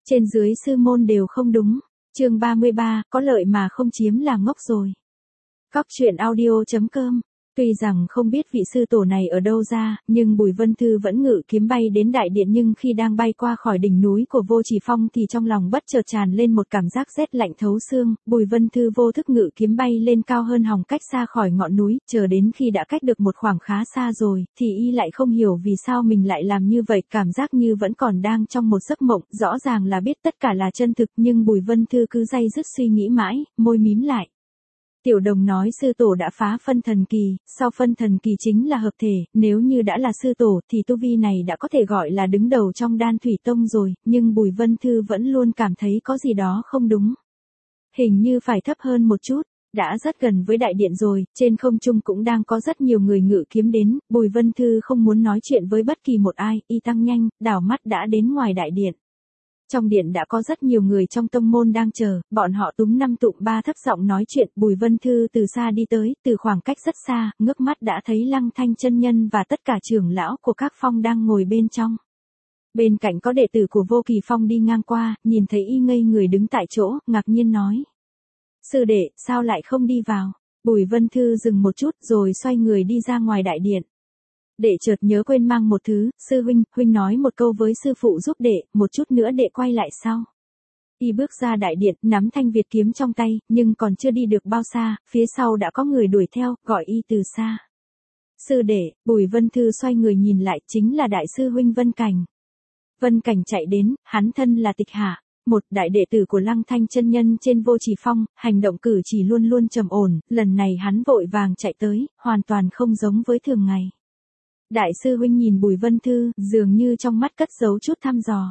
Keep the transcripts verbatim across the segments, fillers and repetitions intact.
Trên dưới sư môn đều không đúng. Chương ba mươi ba, có lợi mà không chiếm là ngốc rồi. Góc truyện audio chấm com. Tuy rằng không biết vị sư tổ này ở đâu ra, nhưng Bùi Vân Thư vẫn ngự kiếm bay đến đại điện, nhưng khi đang bay qua khỏi đỉnh núi của Vô Chỉ Phong thì trong lòng bất chợt tràn lên một cảm giác rét lạnh thấu xương. Bùi Vân Thư vô thức ngự kiếm bay lên cao hơn hòng cách xa khỏi ngọn núi, chờ đến khi đã cách được một khoảng khá xa rồi, thì y lại không hiểu vì sao mình lại làm như vậy, cảm giác như vẫn còn đang trong một giấc mộng, rõ ràng là biết tất cả là chân thực nhưng Bùi Vân Thư cứ day dứt suy nghĩ mãi, môi mím lại. Tiểu đồng nói sư tổ đã phá phân thần kỳ, sau phân thần kỳ chính là hợp thể, nếu như đã là sư tổ thì tu vi này đã có thể gọi là đứng đầu trong Đan Thủy Tông rồi, nhưng Bùi Vân Thư vẫn luôn cảm thấy có gì đó không đúng. Hình như phải thấp hơn một chút, đã rất gần với đại điện rồi, trên không trung cũng đang có rất nhiều người ngự kiếm đến, Bùi Vân Thư không muốn nói chuyện với bất kỳ một ai, y tăng nhanh, đảo mắt đã đến ngoài đại điện. Trong điện đã có rất nhiều người trong tông môn đang chờ, bọn họ túm năm tụm ba thấp giọng nói chuyện, Bùi Vân Thư từ xa đi tới, từ khoảng cách rất xa, ngước mắt đã thấy Lăng Thanh chân nhân và tất cả trưởng lão của các phong đang ngồi bên trong. Bên cạnh có đệ tử của Vô Kỳ Phong đi ngang qua, nhìn thấy y ngây người đứng tại chỗ, ngạc nhiên nói. Sư đệ, sao lại không đi vào? Bùi Vân Thư dừng một chút rồi xoay người đi ra ngoài đại điện. Đệ chợt nhớ quên mang một thứ, sư huynh, huynh nói một câu với sư phụ giúp đệ, một chút nữa đệ quay lại sau. Y bước ra đại điện, nắm thanh Việt kiếm trong tay, nhưng còn chưa đi được bao xa, phía sau đã có người đuổi theo, gọi y từ xa. Sư đệ, Bùi Vân Thư xoay người nhìn lại, chính là đại sư huynh Vân Cảnh. Vân Cảnh chạy đến, hắn thân là Tịch Hạ, một đại đệ tử của Lăng Thanh chân nhân trên Vô Chỉ Phong, hành động cử chỉ luôn luôn trầm ổn, lần này hắn vội vàng chạy tới, hoàn toàn không giống với thường ngày. Đại sư huynh nhìn Bùi Vân Thư, dường như trong mắt cất giấu chút thăm dò.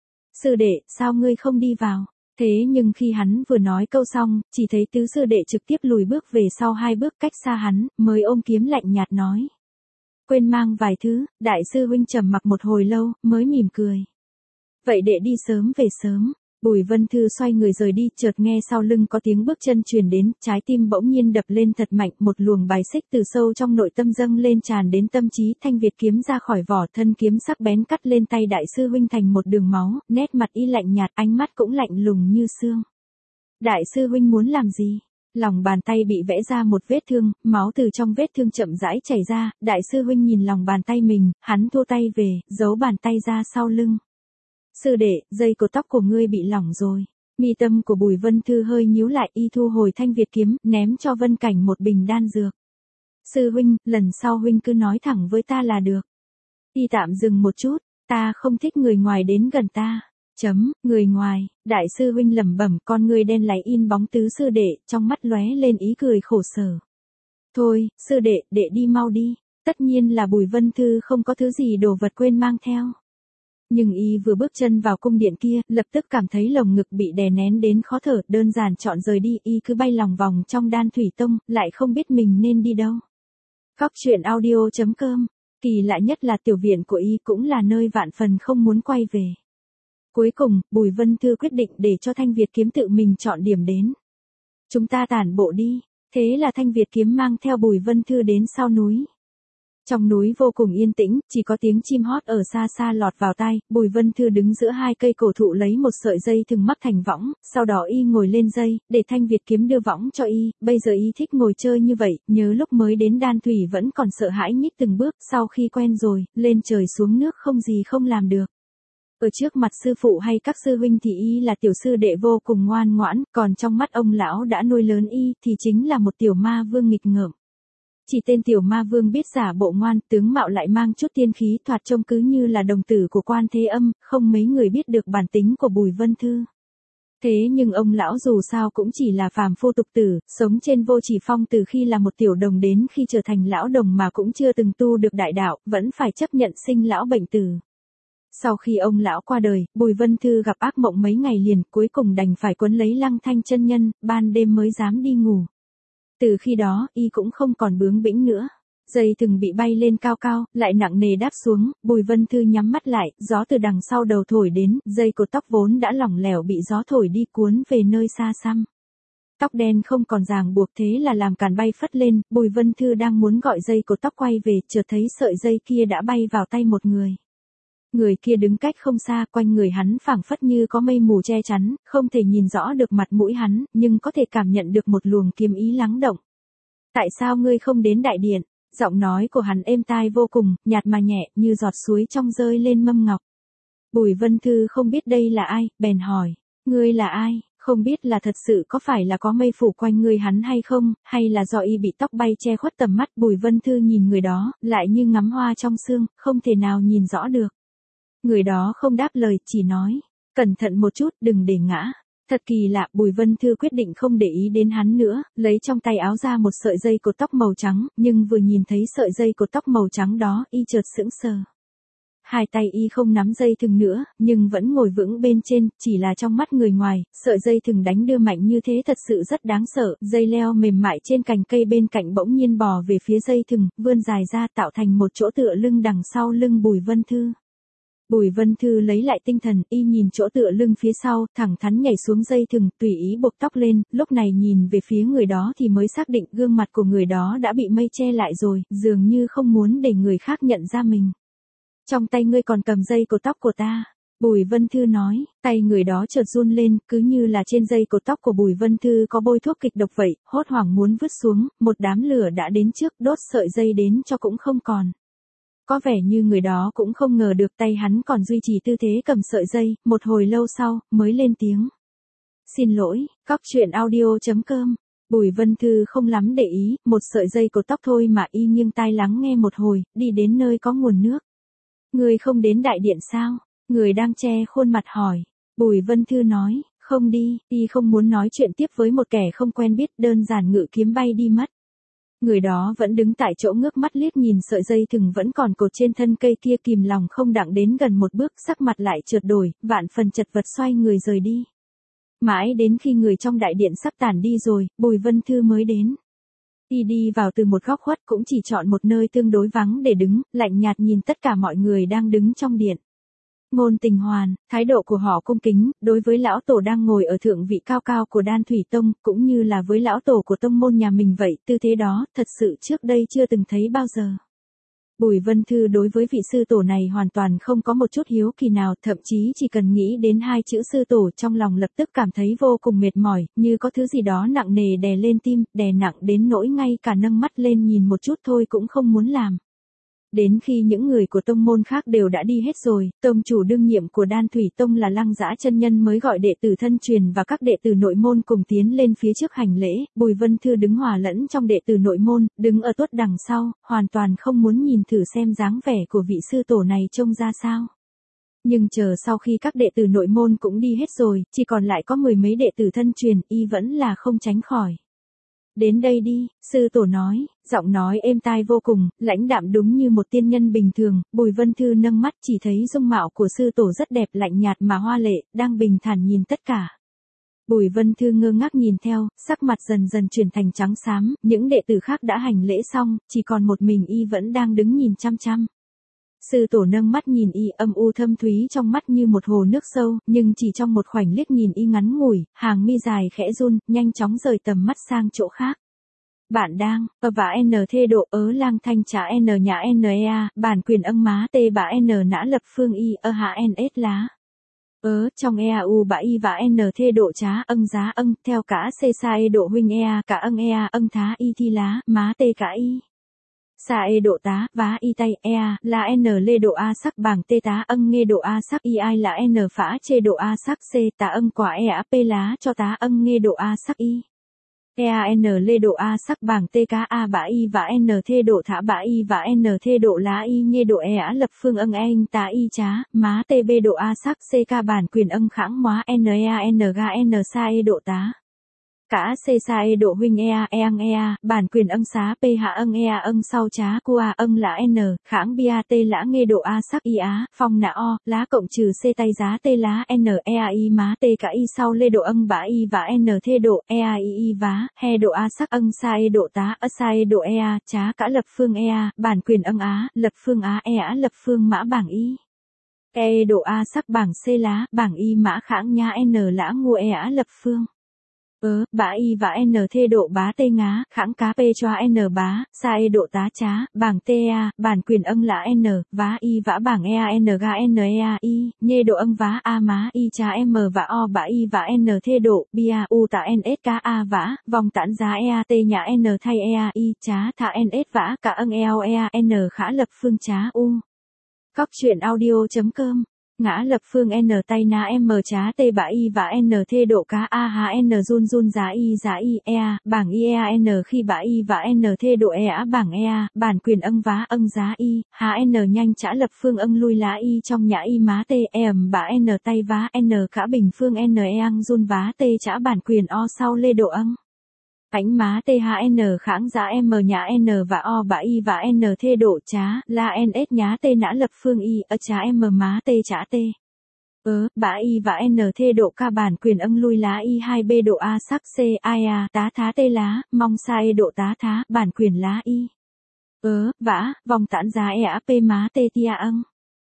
Sư đệ, sao ngươi không đi vào? Thế nhưng khi hắn vừa nói câu xong, chỉ thấy tứ sư đệ trực tiếp lùi bước về sau hai bước cách xa hắn, mới ôm kiếm lạnh nhạt nói. Quên mang vài thứ, đại sư huynh trầm mặc một hồi lâu, mới mỉm cười. Vậy đệ đi sớm về sớm. Bùi Vân Thư xoay người rời đi, chợt nghe sau lưng có tiếng bước chân truyền đến, trái tim bỗng nhiên đập lên thật mạnh, một luồng bài xích từ sâu trong nội tâm dâng lên tràn đến tâm trí, thanh Việt kiếm ra khỏi vỏ, thân kiếm sắc bén cắt lên tay đại sư huynh thành một đường máu, nét mặt y lạnh nhạt, ánh mắt cũng lạnh lùng như xương. Đại sư huynh muốn làm gì? Lòng bàn tay bị vẽ ra một vết thương, máu từ trong vết thương chậm rãi chảy ra, đại sư huynh nhìn lòng bàn tay mình, hắn thua tay về, giấu bàn tay ra sau lưng. Sư đệ, dây cột tóc của ngươi bị lỏng rồi. Mi tâm của Bùi Vân Thư hơi nhíu lại, y thu hồi thanh Việt kiếm, ném cho Vân Cảnh một bình đan dược. Sư huynh, lần sau huynh cứ nói thẳng với ta là được. Y tạm dừng một chút, ta không thích người ngoài đến gần ta. Chấm, người ngoài, đại sư huynh lẩm bẩm, con ngươi đen láy in bóng tứ sư đệ, trong mắt lóe lên ý cười khổ sở. Thôi, sư đệ, đệ đi mau đi. Tất nhiên là Bùi Vân Thư không có thứ gì đồ vật quên mang theo. Nhưng y vừa bước chân vào cung điện kia, lập tức cảm thấy lồng ngực bị đè nén đến khó thở, đơn giản chọn rời đi, y cứ bay lòng vòng trong Đan Thủy Tông, lại không biết mình nên đi đâu. Góc truyện audio chấm com, kỳ lạ nhất là tiểu viện của y cũng là nơi vạn phần không muốn quay về. Cuối cùng, Bùi Vân Thư quyết định để cho thanh Việt kiếm tự mình chọn điểm đến. Chúng ta tản bộ đi, thế là thanh Việt kiếm mang theo Bùi Vân Thư đến sau núi. Trong núi vô cùng yên tĩnh, chỉ có tiếng chim hót ở xa xa lọt vào tai, Bùi Vân Thư đứng giữa hai cây cổ thụ lấy một sợi dây thừng mắc thành võng, sau đó y ngồi lên dây, để thanh Việt kiếm đưa võng cho y, bây giờ y thích ngồi chơi như vậy, nhớ lúc mới đến Đan Thủy vẫn còn sợ hãi nhích từng bước, sau khi quen rồi, lên trời xuống nước không gì không làm được. Ở trước mặt sư phụ hay các sư huynh thì y là tiểu sư đệ vô cùng ngoan ngoãn, còn trong mắt ông lão đã nuôi lớn y thì chính là một tiểu ma vương nghịch ngợm. Chỉ tên tiểu ma vương biết giả bộ ngoan, tướng mạo lại mang chút tiên khí, thoạt trông cứ như là đồng tử của Quan Thế Âm, không mấy người biết được bản tính của Bùi Vân Thư. Thế nhưng ông lão dù sao cũng chỉ là phàm phu tục tử, sống trên Vô Chỉ Phong từ khi là một tiểu đồng đến khi trở thành lão đồng mà cũng chưa từng tu được đại đạo, vẫn phải chấp nhận sinh lão bệnh tử. Sau khi ông lão qua đời, Bùi Vân Thư gặp ác mộng mấy ngày liền, cuối cùng đành phải quấn lấy Lăng Thanh chân nhân, ban đêm mới dám đi ngủ. Từ khi đó, y cũng không còn bướng bĩnh nữa. Dây thừng bị bay lên cao cao, lại nặng nề đáp xuống, Bùi Vân Thư nhắm mắt lại, gió từ đằng sau đầu thổi đến, dây cột tóc vốn đã lỏng lẻo bị gió thổi đi cuốn về nơi xa xăm. Tóc đen không còn ràng buộc, thế là làm càn bay phất lên, Bùi Vân Thư đang muốn gọi dây cột tóc quay về, chợt thấy sợi dây kia đã bay vào tay một người. Người kia đứng cách không xa, quanh người hắn phảng phất như có mây mù che chắn, không thể nhìn rõ được mặt mũi hắn, nhưng có thể cảm nhận được một luồng kiếm ý lắng động. Tại sao ngươi không đến đại điện? Giọng nói của hắn êm tai vô cùng, nhạt mà nhẹ, như giọt suối trong rơi lên mâm ngọc. Bùi Vân Thư không biết đây là ai, bèn hỏi, ngươi là ai? Không biết là thật sự có phải là có mây phủ quanh người hắn hay không, hay là do y bị tóc bay che khuất tầm mắt. Bùi Vân Thư nhìn người đó, lại như ngắm hoa trong sương, không thể nào nhìn rõ được. Người đó không đáp lời, chỉ nói, cẩn thận một chút, đừng để ngã. Thật kỳ lạ, Bùi Vân Thư quyết định không để ý đến hắn nữa, lấy trong tay áo ra một sợi dây cột tóc màu trắng, nhưng vừa nhìn thấy sợi dây cột tóc màu trắng đó, y chợt sững sờ. Hai tay y không nắm dây thừng nữa, nhưng vẫn ngồi vững bên trên, chỉ là trong mắt người ngoài, sợi dây thừng đánh đưa mạnh như thế thật sự rất đáng sợ, dây leo mềm mại trên cành cây bên cạnh bỗng nhiên bò về phía dây thừng, vươn dài ra tạo thành một chỗ tựa lưng đằng sau lưng Bùi Vân Thư. Bùi Vân Thư lấy lại tinh thần, y nhìn chỗ tựa lưng phía sau, thẳng thắn nhảy xuống dây thừng, tùy ý buộc tóc lên, lúc này nhìn về phía người đó thì mới xác định gương mặt của người đó đã bị mây che lại rồi, dường như không muốn để người khác nhận ra mình. Trong tay ngươi còn cầm dây cột tóc của ta. Bùi Vân Thư nói, tay người đó chợt run lên, cứ như là trên dây cột tóc của Bùi Vân Thư có bôi thuốc kịch độc vậy, hốt hoảng muốn vứt xuống, một đám lửa đã đến trước, đốt sợi dây đến cho cũng không còn. Có vẻ như người đó cũng không ngờ được tay hắn còn duy trì tư thế cầm sợi dây, một hồi lâu sau, mới lên tiếng. Xin lỗi, cóc truyện audio chấm com. Bùi Vân Thư không lắm để ý, một sợi dây cột tóc thôi mà y nghiêng tai lắng nghe một hồi, đi đến nơi có nguồn nước. Người không đến đại điện sao? Người đang che khuôn mặt hỏi. Bùi Vân Thư nói, không đi, y không muốn nói chuyện tiếp với một kẻ không quen biết, đơn giản ngự kiếm bay đi mất. Người đó vẫn đứng tại chỗ ngước mắt liếc nhìn sợi dây thừng vẫn còn cột trên thân cây kia, kìm lòng không đặng đến gần một bước, sắc mặt lại chợt đổi, vạn phần chật vật xoay người rời đi. Mãi đến khi người trong đại điện sắp tản đi rồi, Bùi Vân Thư mới đến. Y đi vào từ một góc khuất, cũng chỉ chọn một nơi tương đối vắng để đứng, lạnh nhạt nhìn tất cả mọi người đang đứng trong điện. Ngôn Tình Hoàn, thái độ của họ cung kính, đối với lão tổ đang ngồi ở thượng vị cao cao của Đan Thủy Tông, cũng như là với lão tổ của tông môn nhà mình vậy, tư thế đó, thật sự trước đây chưa từng thấy bao giờ. Bùi Vân Thư đối với vị sư tổ này hoàn toàn không có một chút hiếu kỳ nào, thậm chí chỉ cần nghĩ đến hai chữ sư tổ trong lòng lập tức cảm thấy vô cùng mệt mỏi, như có thứ gì đó nặng nề đè lên tim, đè nặng đến nỗi ngay cả nâng mắt lên nhìn một chút thôi cũng không muốn làm. Đến khi những người của tông môn khác đều đã đi hết rồi, tông chủ đương nhiệm của Đan Thủy Tông là Lăng Dã chân nhân mới gọi đệ tử thân truyền và các đệ tử nội môn cùng tiến lên phía trước hành lễ. Bùi Vân Thư đứng hòa lẫn trong đệ tử nội môn, đứng ở tuốt đằng sau, hoàn toàn không muốn nhìn thử xem dáng vẻ của vị sư tổ này trông ra sao. Nhưng chờ sau khi các đệ tử nội môn cũng đi hết rồi, chỉ còn lại có mười mấy đệ tử thân truyền, y vẫn là không tránh khỏi. Đến đây đi, sư tổ nói, giọng nói êm tai vô cùng, lãnh đạm đúng như một tiên nhân bình thường. Bùi Vân Thư nâng mắt chỉ thấy dung mạo của sư tổ rất đẹp, lạnh nhạt mà hoa lệ, đang bình thản nhìn tất cả. Bùi Vân Thư ngơ ngác nhìn theo, sắc mặt dần dần chuyển thành trắng xám, những đệ tử khác đã hành lễ xong, chỉ còn một mình y vẫn đang đứng nhìn chăm chăm. Sư tổ nâng mắt nhìn y, âm u thâm thúy trong mắt như một hồ nước sâu, nhưng chỉ trong một khoảnh liếc nhìn y ngắn ngủi, hàng mi dài khẽ run, nhanh chóng rời tầm mắt sang chỗ khác. Bạn đang, ơ và n thê độ ớ lang thanh trả n nhã nea, bản quyền âm má tê bả n nã lập phương y ơ hạ n s lá. Ớ, trong ea u bả y và n thê độ trá âng giá âng, theo cả c sa e độ huynh ea cả âng ea âng thá y thi lá, má tê cả y. Sa e độ tá, vá y tay, ea, là n lê độ a sắc bảng tê tá âng nghe độ a sắc y ai là n phá chê độ a sắc c tá âng quả e á p lá cho tá âng nghe độ a sắc y. Ea n lê độ a sắc bảng tê cá a bả y và n thê độ thả bả y và n thê độ lá y nghe độ e á lập phương âng anh tá y trá, má tê b độ a sắc c ca bản quyền âng kháng móa n ea n ga n sa e độ tá. Cả c sa e độ huynh ea eang ea, bản quyền âng xá p hạ âng ea âng sau trá cua âng là n, kháng bia t lã nghe độ a sắc y á, phong nạ o, lá cộng trừ c tay giá t lá n ea y má t cả y sau lê độ âng bả y và n thê độ ea y y vá, he độ a sắc âng sa e độ tá ơ sa e độ ea, trá cả lập phương ea, bản quyền âng á, lập phương á e á lập phương mã bảng y. E độ a sắc bảng c lá, bảng y mã kháng nhá n lã ngu e á lập phương. Ớ, bá y và n thê độ bá tê ngá, khẳng cá pê choa n bá, sa e độ tá trá, bảng tê a, bản quyền âng lã n, vá y vã bảng e a n ga n e a y, nhê độ âng vá a má y trá m và o bá y và n thê độ, bia u tạ n s k a vã, vòng tản giá e a t nhã n thay e a y, trá thả n s vã cả âng e o e a n khá lập phương trá u. Cóc truyện audio.com ngã lập phương n tay ná m trá t bã y và n thê độ cá a h n run run giá y giá y e a, bảng y e a n khi bã y và n thê độ e á bảng e a, bản quyền âng vá âng giá y, h n nhanh chả lập phương âng lui lá y trong nhã y má t e ẩm bã n tay vá n cả bình phương n e ăng run vá t chả bản quyền o sau lê độ âng. Ánh má tê hát en kháng giá M nhã N và O bã Y và N thê độ trá, la N S nhá tê nã lập phương Y, ơ trá M má tê trá tê. Ớ, bã Y và N thê độ ca bản quyền âng lui lá Y hai B độ A sắc C, ai a, tá thá tê lá, mong sa E độ tá thá, bản quyền lá Y. Ớ, vã, vòng tản giá E á P má tê tia âng.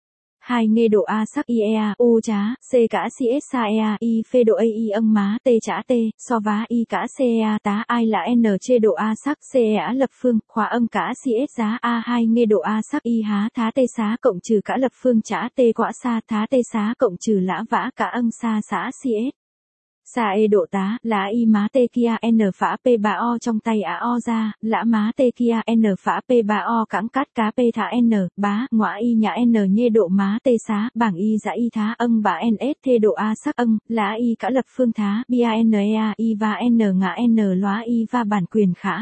Hai nghe độ A sắc I E A, U trá, C cả C S sa E A, I phê độ A I âng má T trá T, so vá I cả C E A tá ai là N chê độ A sắc C E á lập phương, khóa âng cả C S giá A hai nghe độ A sắc I há thá T xá cộng trừ cả lập phương trá T quã sa thá T xá cộng trừ lã vã cả âng sa xã C S. Sa E độ tá, lá Y má T kia N phá P ba O trong tay á O ra, lã má T kia N phá P ba O cẳng cát cá P thả N, bá, ngõa Y nhã N nhê độ má T xá, bảng Y dã Y thá âng bả N S thê độ A sắc âng, lá Y cả lập phương thá, bia N E A Y và N ngã N lóa Y và bản quyền khả.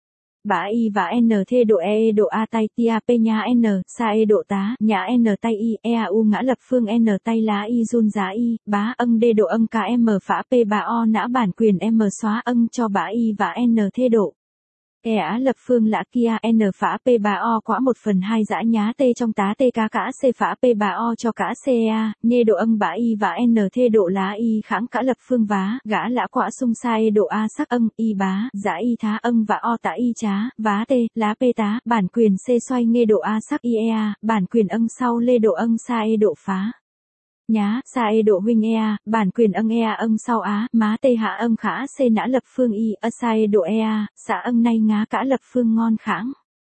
Bả Y và N thê độ E độ A tay tia P nhã N, sa E độ tá, nhã N tay Y, E A U ngã lập phương N tay lá Y run giá Y, bá âng D độ âng cả M phá P ba O nã bản quyền M xóa âng cho bả Y và N thê độ. E á lập phương lã kia N phá P ba O quã một phần hai dã nhá T trong tá T cá cả C phá P ba O cho cả C E A, nhê độ âng bả Y và N thê độ lá Y kháng cả lập phương vá, gã lã quã sung sa E độ A sắc âng, Y bá, dã Y thá âng và O tạ Y trá, vá T, lá P tá, bản quyền C xoay nghe độ A sắc I E A, bản quyền âng sau lê độ âng sa E độ phá. Nhá, sa E độ huynh E A, bản quyền âng E A âng sau á, má T hạ âng khả C nã lập phương Y, ơ sa E độ E A, xã âng nay ngá cả lập phương ngon kháng.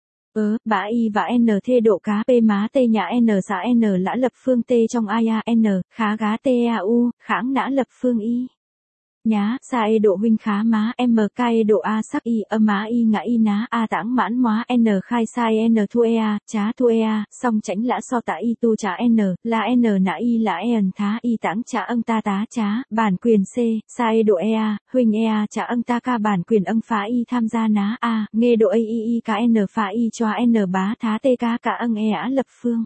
Ớ, bá Y và N thê độ cá P má T nhã N xã N lã lập phương T trong ai a N, khá gá T E A U, kháng nã lập phương Y. Nhá, sa E độ huynh khá má M K E độ A sắc Y, âm má Y ngã Y ná A tảng mãn móa N khai sa E N thu E A, trá thu E A, song tránh lã so tạ Y tu trá N, là N nã Y lã E ẩn thá Y tảng trá âng ta tá trá, bản quyền C, sa E độ E A, huynh E A trá âng ta ca bản quyền âng phá Y tham gia ná A, nghe độ A I Y cá N phá Y cho N bá thá T cá cả âng E á lập phương.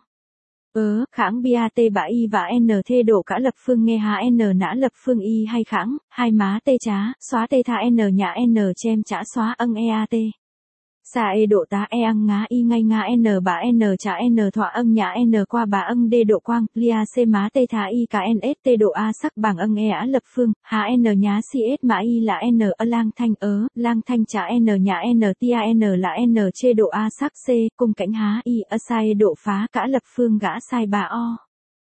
Ớ, kháng bia T bã Y và N thê độ cả lập phương nghe hà N nã lập phương Y hay kháng, hai má T trá, xóa T thả N nhã N chem chả xóa âng E A T. Sa E độ tá E ăng ngá Y ngay ngá N bã N chả N thỏa âng nhã N qua bã âng D độ quang, lia C má T thả Y cả N S T độ A sắc bằng âng E á lập phương, hà N nhá C S mã Y là N ơ lang thanh ớ, lang thanh chả N nhã N tia N là N chê độ A sắc C, cùng cánh há Y ơ sai độ phá cả lập phương gã sai bà O.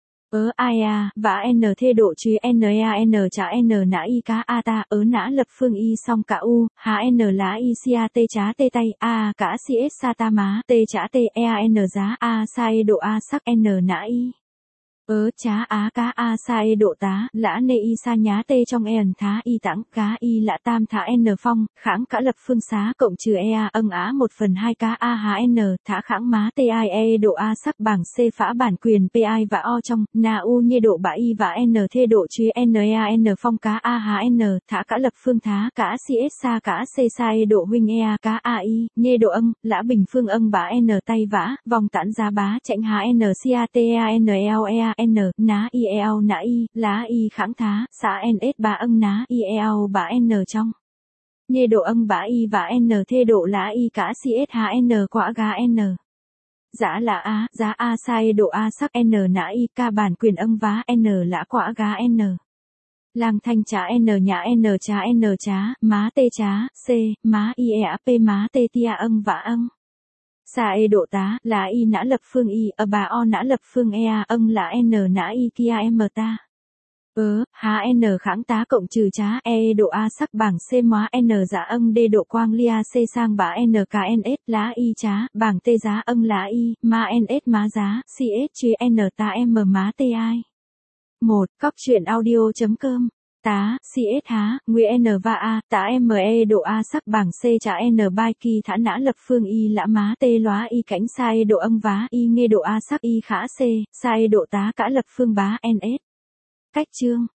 Ớ ai a, và N thê độ truy N E A N chả N nã Y cá A ta, ớ nã lập phương Y song cả U, há N lá Y C A T chá T tay, A cả C S sa ta má, T chá T E A N giá A sa E độ A sắc N nã Y. Ớ chá á cá A sa E độ tá, lã nê Y sa nhá T trong E ẩn thá Y tảng, cá Y lã tam thả N phong, kháng cả lập phương xá cộng trừ E A âng á một phần hai cá A há N, thả kháng má T I E độ A sắc bảng C phá bản quyền P I và O trong, na U nhê độ bã Y và N thê độ truy N E A N phong cá A há N, thả cả lập phương thá cả C S sa cả C sa E độ huynh E A cá A I, nhê độ âng, lã bình phương âng bã N tay vã, vòng tản giá bá chạnh há N C A T E A N E O E A N, ná I E O nã Y, lá Y kháng thá, xã N S bá âng ná I E O bá N trong. Nhê độ âng bá Y và N thê độ lá Y cả C S há N quã gá N. Giá là A, giá A sai độ A sắc N nã Y ca bản quyền âng vá N lã quã gá N. Lang thanh trá N nhã N trá N trá, má T trá, C, má I E A P má T tia âng vã âng. Sa E độ tá, là Y nã lập phương Y, ở bà O nã lập phương E A âng là N nã Y kia M ta. Ớ, há n kháng tá cộng trừ trá e độ a sắc bảng c móa n dạ âng d độ quang lia c sang bá n k n s lá y trá bảng t giá âng lá y ma n s má giá ch chia n ta m má t i. một. Cóc truyện audio.com tá, ch há, nguyên n và a, tá me độ a sắc bảng c trả n bai kỳ thả nã lập phương y lã má tê lóa y cảnh sai độ âm vá y nghe độ a sắc y khả c, sai độ tá cả lập phương bá ns. Cách chương.